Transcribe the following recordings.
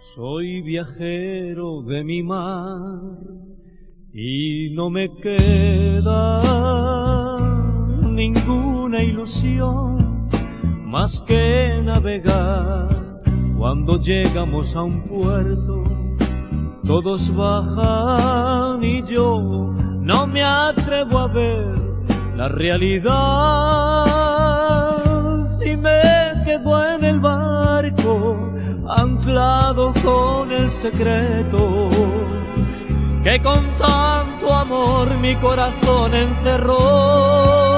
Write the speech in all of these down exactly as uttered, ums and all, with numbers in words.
Soy viajero de mi mar y no me queda ninguna ilusión más que navegar. Cuando llegamos a un puerto, todos bajan y yo no me atrevo a ver la realidad y me quedo en el barco anclado con el secreto que con tanto amor mi corazón encerró.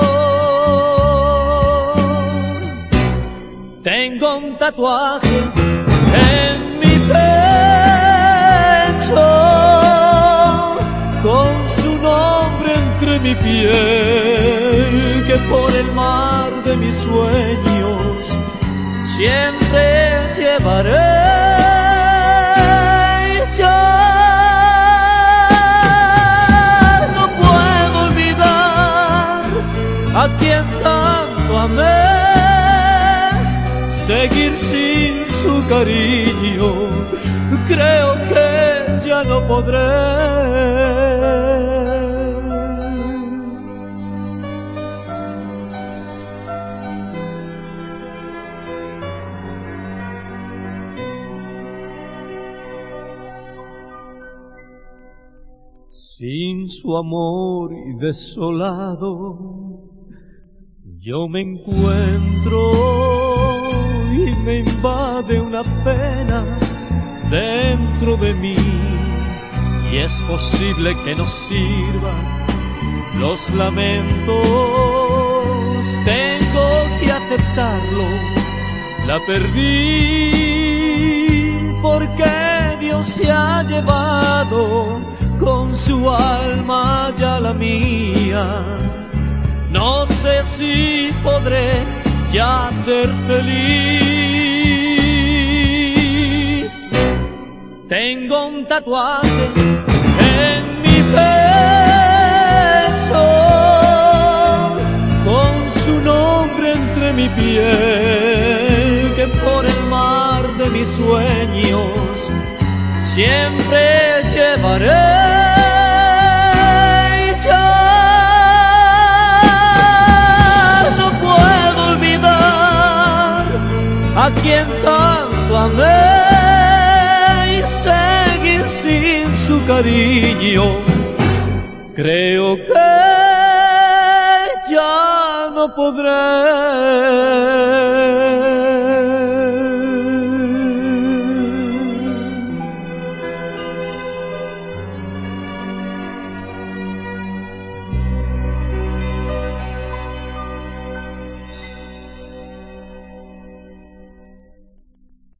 Tengo un tatuaje en mi pecho con su nombre entre mi piel, que por el mar de mis sueños siempre llevaré. Ya no puedo olvidar a quien tanto amé, seguir sin su cariño, creo que ya no podré. Sin su amor y desolado, yo me encuentro y me invade una pena dentro de mí, y es posible que no sirvan los lamentos. Tengo que aceptarlo, la perdí porque Dios se ha llevado con su alma ya la mía. No sé si podré ya ser feliz. Tengo un tatuaje en mi pecho con su nombre entre mi piel, que por el mar de mis sueños siempre llevaré. Ya no puedo olvidar a quien tanto amé y seguir sin su cariño, creo que ya no podré.